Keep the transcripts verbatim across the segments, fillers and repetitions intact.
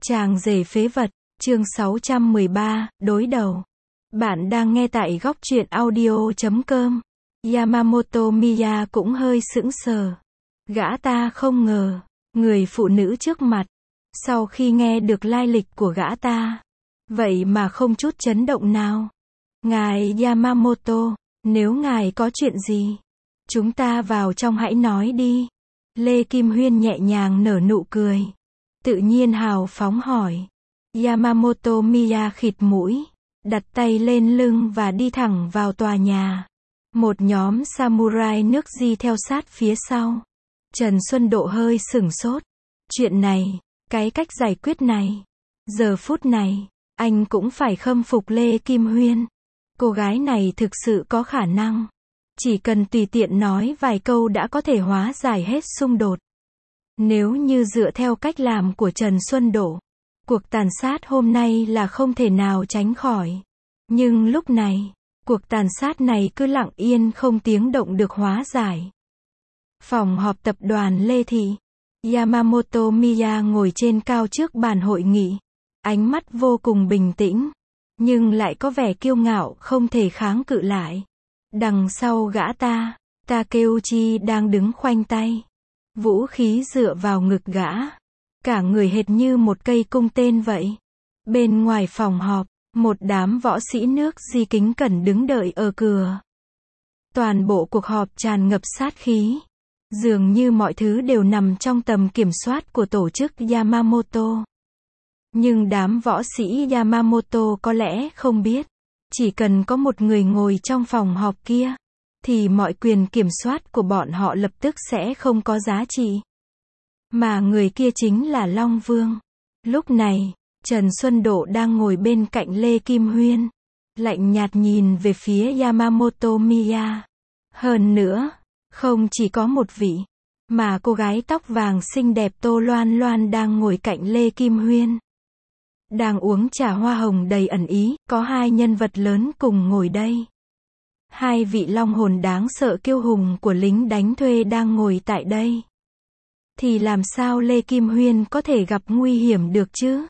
Chàng rể phế vật, chương sáu trăm mười ba, đối đầu. Bạn đang nghe tại góc truyện audio chấm com. Yamamoto Miya cũng hơi sững sờ. Gã ta không ngờ, người phụ nữ trước mặt, sau khi nghe được lai lịch của gã ta, vậy mà không chút chấn động nào. Ngài Yamamoto, nếu ngài có chuyện gì, chúng ta vào trong hãy nói đi. Lê Kim Huyên nhẹ nhàng nở nụ cười, tự nhiên hào phóng hỏi. Yamamoto Miya khịt mũi, đặt tay lên lưng và đi thẳng vào tòa nhà. Một nhóm samurai nước di theo sát phía sau. Trần Xuân Độ hơi sửng sốt. Chuyện này, cái cách giải quyết này, giờ phút này, anh cũng phải khâm phục Lê Kim Huyên. Cô gái này thực sự có khả năng. Chỉ cần tùy tiện nói vài câu đã có thể hóa giải hết xung đột. Nếu như dựa theo cách làm của Trần Xuân Độ, cuộc tàn sát hôm nay là không thể nào tránh khỏi. Nhưng lúc này, cuộc tàn sát này cứ lặng yên không tiếng động được hóa giải. Phòng họp tập đoàn Lê Thị. Yamamoto Miya ngồi trên cao trước bàn hội nghị. Ánh mắt vô cùng bình tĩnh, nhưng lại có vẻ kiêu ngạo không thể kháng cự lại. Đằng sau gã ta, Takeuchi đang đứng khoanh tay, vũ khí dựa vào ngực gã. Cả người hệt như một cây cung tên vậy. Bên ngoài phòng họp, một đám võ sĩ nước di kính cẩn đứng đợi ở cửa. Toàn bộ cuộc họp tràn ngập sát khí. Dường như mọi thứ đều nằm trong tầm kiểm soát của tổ chức Yamamoto. Nhưng đám võ sĩ Yamamoto có lẽ không biết, chỉ cần có một người ngồi trong phòng họp kia, thì mọi quyền kiểm soát của bọn họ lập tức sẽ không có giá trị. Mà người kia chính là Long Vương. Lúc này, Trần Xuân Độ đang ngồi bên cạnh Lê Kim Huyên, lạnh nhạt nhìn về phía Yamamoto Miya. Hơn nữa, không chỉ có một vị, mà cô gái tóc vàng xinh đẹp Tô Loan Loan đang ngồi cạnh Lê Kim Huyên. Đang uống trà hoa hồng đầy ẩn ý, có hai nhân vật lớn cùng ngồi đây. Hai vị long hồn đáng sợ kiêu hùng của lính đánh thuê đang ngồi tại đây. Thì làm sao Lê Kim Huyên có thể gặp nguy hiểm được chứ?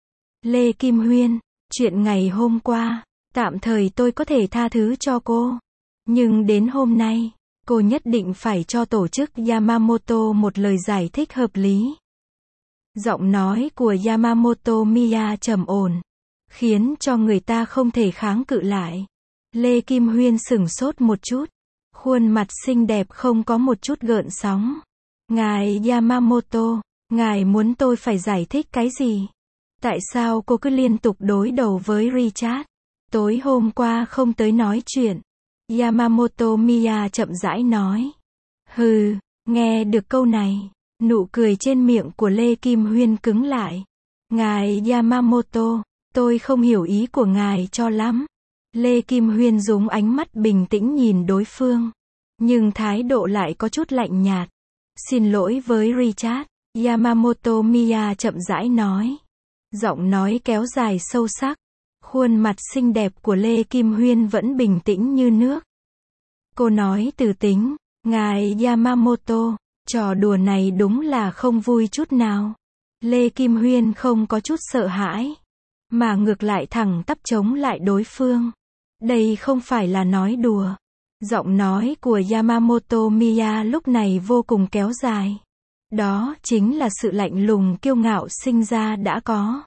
Lê Kim Huyên, chuyện ngày hôm qua, tạm thời tôi có thể tha thứ cho cô. Nhưng đến hôm nay, cô nhất định phải cho tổ chức Yamamoto một lời giải thích hợp lý. Giọng nói của Yamamoto Miya trầm ổn, khiến cho người ta không thể kháng cự lại. Lê Kim Huyên sửng sốt một chút, khuôn mặt xinh đẹp không có một chút gợn sóng. Ngài Yamamoto, ngài muốn tôi phải giải thích cái gì? Tại sao cô cứ liên tục đối đầu với Richard? Tối hôm qua không tới nói chuyện. Yamamoto Miya chậm rãi nói. Hừ, nghe được câu này, nụ cười trên miệng của Lê Kim Huyên cứng lại. Ngài Yamamoto, tôi không hiểu ý của ngài cho lắm. Lê Kim Huyên dùng ánh mắt bình tĩnh nhìn đối phương, nhưng thái độ lại có chút lạnh nhạt. Xin lỗi với Richard, Yamamoto Miya chậm rãi nói. Giọng nói kéo dài sâu sắc. Khuôn mặt xinh đẹp của Lê Kim Huyên vẫn bình tĩnh như nước. Cô nói từ tính, ngài Yamamoto, trò đùa này đúng là không vui chút nào. Lê Kim Huyên không có chút sợ hãi, mà ngược lại thẳng tắp chống lại đối phương. Đây không phải là nói đùa. Giọng nói của Yamamoto Miya lúc này vô cùng kéo dài. Đó chính là sự lạnh lùng kiêu ngạo sinh ra đã có.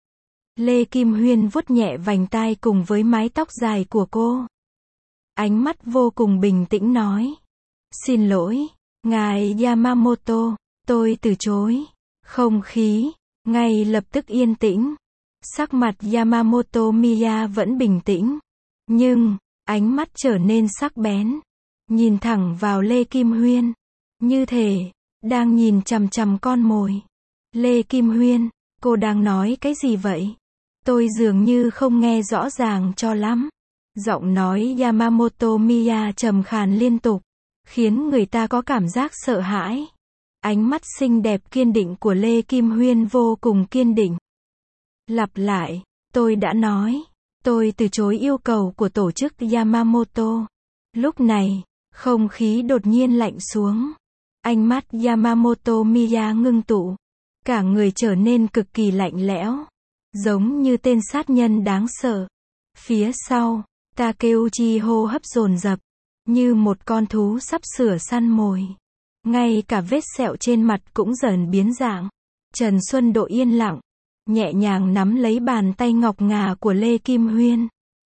Lê Kim Huyên vuốt nhẹ vành tai cùng với mái tóc dài của cô. Ánh mắt vô cùng bình tĩnh nói. Xin lỗi, ngài Yamamoto, tôi từ chối. Không khí, ngay lập tức yên tĩnh. Sắc mặt Yamamoto Miya vẫn bình tĩnh. Nhưng, ánh mắt trở nên sắc bén. Nhìn thẳng vào Lê Kim Huyên. Như thể, đang nhìn chằm chằm con mồi. Lê Kim Huyên, cô đang nói cái gì vậy? Tôi dường như không nghe rõ ràng cho lắm. Giọng nói Yamamoto Miya trầm khàn liên tục, khiến người ta có cảm giác sợ hãi. Ánh mắt xinh đẹp kiên định của Lê Kim Huyên vô cùng kiên định. Lặp lại, tôi đã nói, tôi từ chối yêu cầu của tổ chức Yamamoto. Lúc này, không khí đột nhiên lạnh xuống. Ánh mắt Yamamoto Miya ngưng tụ. Cả người trở nên cực kỳ lạnh lẽo. Giống như tên sát nhân đáng sợ. Phía sau, Takeuchi hô hấp dồn dập. Như một con thú sắp sửa săn mồi. Ngay cả vết sẹo trên mặt cũng dần biến dạng. Trần Xuân Độ yên lặng. Nhẹ nhàng nắm lấy bàn tay ngọc ngà của Lê Kim Huyên.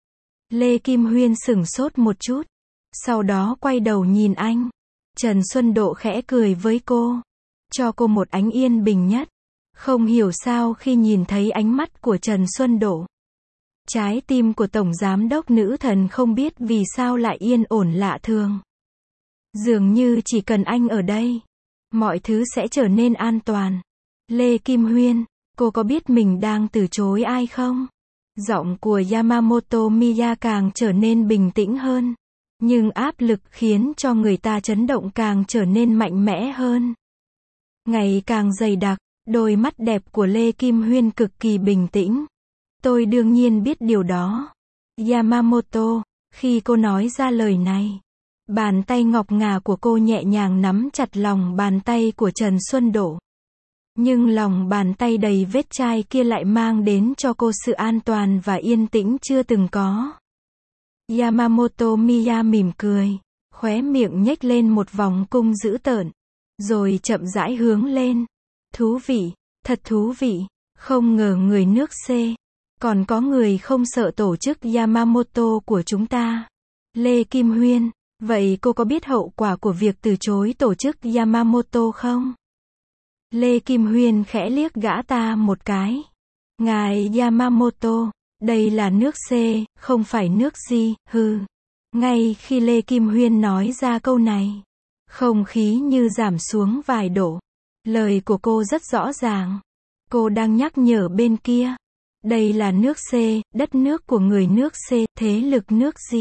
Lê Kim Huyên sửng sốt một chút. Sau đó quay đầu nhìn anh. Trần Xuân Độ khẽ cười với cô. Cho cô một ánh yên bình nhất. Không hiểu sao khi nhìn thấy ánh mắt của Trần Xuân Độ. Trái tim của Tổng Giám đốc nữ thần không biết vì sao lại yên ổn lạ thường. Dường như chỉ cần anh ở đây, mọi thứ sẽ trở nên an toàn. Lê Kim Huyên, cô có biết mình đang từ chối ai không? Giọng của Yamamoto Miya càng trở nên bình tĩnh hơn. Nhưng áp lực khiến cho người ta chấn động càng trở nên mạnh mẽ hơn. Ngày càng dày đặc, đôi mắt đẹp của Lê Kim Huyên cực kỳ bình tĩnh. Tôi đương nhiên biết điều đó. Yamamoto, khi cô nói ra lời này, bàn tay ngọc ngà của cô nhẹ nhàng nắm chặt lòng bàn tay của Trần Xuân Độ. Nhưng lòng bàn tay đầy vết chai kia lại mang đến cho cô sự an toàn và yên tĩnh chưa từng có. Yamamoto Miya mỉm cười, khóe miệng nhếch lên một vòng cung dữ tợn, rồi chậm rãi hướng lên. Thú vị, thật thú vị, không ngờ người nước C, còn có người không sợ tổ chức Yamamoto của chúng ta. Lê Kim Huyên, vậy cô có biết hậu quả của việc từ chối tổ chức Yamamoto không? Lê Kim Huyên khẽ liếc gã ta một cái. Ngài Yamamoto, đây là nước C, không phải nước G, hừ. Ngay khi Lê Kim Huyên nói ra câu này, không khí như giảm xuống vài độ. Lời của cô rất rõ ràng. Cô đang nhắc nhở bên kia. Đây là nước C, đất nước của người nước C, thế lực nước G.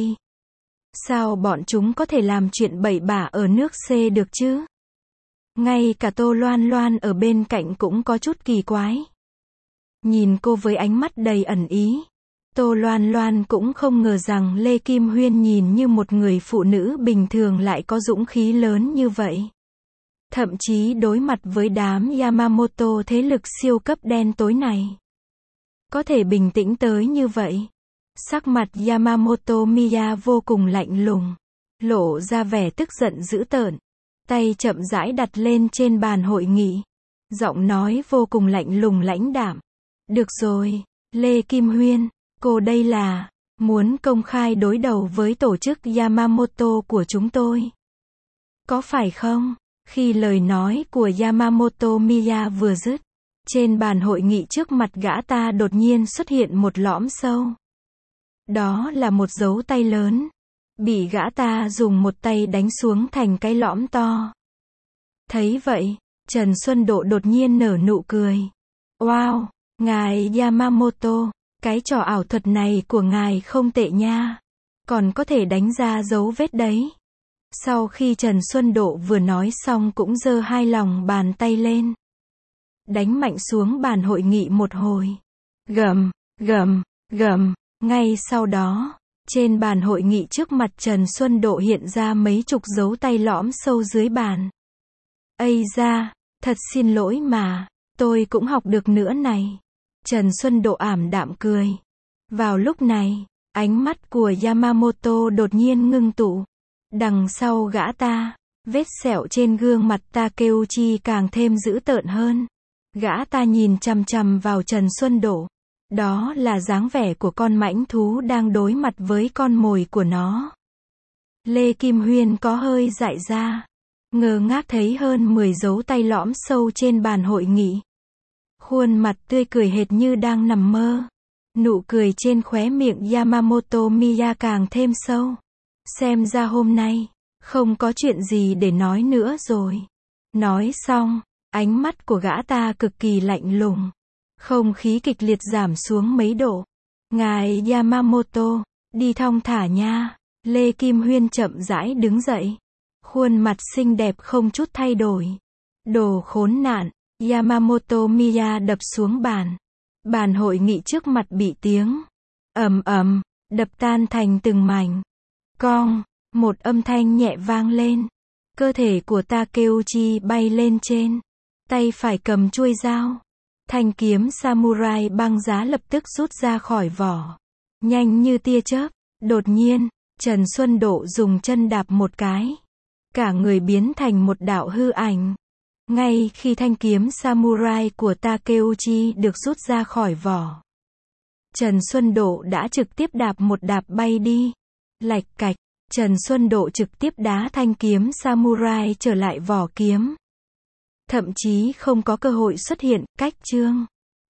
Sao bọn chúng có thể làm chuyện bậy bạ ở nước C được chứ? Ngay cả Tô Loan Loan ở bên cạnh cũng có chút kỳ quái. Nhìn cô với ánh mắt đầy ẩn ý. Tô Loan Loan cũng không ngờ rằng Lê Kim Huyên nhìn như một người phụ nữ bình thường lại có dũng khí lớn như vậy. Thậm chí đối mặt với đám Yamamoto thế lực siêu cấp đen tối này. Có thể bình tĩnh tới như vậy. Sắc mặt Yamamoto Miya vô cùng lạnh lùng. Lộ ra vẻ tức giận dữ tợn. Tay chậm rãi đặt lên trên bàn hội nghị. Giọng nói vô cùng lạnh lùng lãnh đạm. Được rồi, Lê Kim Huyên, cô đây là muốn công khai đối đầu với tổ chức Yamamoto của chúng tôi. Có phải không? Khi lời nói của Yamamoto Miya vừa dứt, trên bàn hội nghị trước mặt gã ta đột nhiên xuất hiện một lõm sâu. Đó là một dấu tay lớn. Bị gã ta dùng một tay đánh xuống thành cái lõm to. Thấy vậy, Trần Xuân Độ đột nhiên nở nụ cười. Wow, ngài Yamamoto, cái trò ảo thuật này của ngài không tệ nha. Còn có thể đánh ra dấu vết đấy. Sau khi Trần Xuân Độ vừa nói xong cũng giơ hai lòng bàn tay lên. Đánh mạnh xuống bàn hội nghị một hồi. Gầm, gầm, gầm, ngay sau đó. Trên bàn hội nghị trước mặt Trần Xuân Độ hiện ra mấy chục dấu tay lõm sâu dưới bàn. Ây da, thật xin lỗi mà, tôi cũng học được nữa này. Trần Xuân Độ ảm đạm cười. Vào lúc này, ánh mắt của Yamamoto đột nhiên ngưng tụ. Đằng sau gã ta, vết sẹo trên gương mặt Takeuchi càng thêm dữ tợn hơn. Gã ta nhìn chằm chằm vào Trần Xuân Độ. Đó là dáng vẻ của con mãnh thú đang đối mặt với con mồi của nó. Lê Kim Huyên có hơi dại ra. Ngơ ngác thấy hơn mười dấu tay lõm sâu trên bàn hội nghị. Khuôn mặt tươi cười hệt như đang nằm mơ. Nụ cười trên khóe miệng Yamamoto Miya càng thêm sâu. Xem ra hôm nay, không có chuyện gì để nói nữa rồi. Nói xong, ánh mắt của gã ta cực kỳ lạnh lùng. Không khí kịch liệt giảm xuống mấy độ. Ngài Yamamoto, đi thong thả nha. Lê Kim Huyên chậm rãi đứng dậy. Khuôn mặt xinh đẹp không chút thay đổi. Đồ khốn nạn. Yamamoto Miya đập xuống bàn. Bàn hội nghị trước mặt bị tiếng ầm ầm đập tan thành từng mảnh. Cong, một âm thanh nhẹ vang lên. Cơ thể của Takeuchi bay lên trên. tay phải cầm chuôi dao. Thanh kiếm samurai băng giá lập tức rút ra khỏi vỏ. Nhanh như tia chớp. Đột nhiên, Trần Xuân Độ dùng chân đạp một cái. Cả người biến thành một đạo hư ảnh. Ngay khi thanh kiếm samurai của Takeuchi được rút ra khỏi vỏ, Trần Xuân Độ đã trực tiếp đạp một đạp bay đi. Lạch cạch, Trần Xuân Độ trực tiếp đá thanh kiếm samurai trở lại vỏ kiếm. Thậm chí không có cơ hội xuất hiện, cách chương.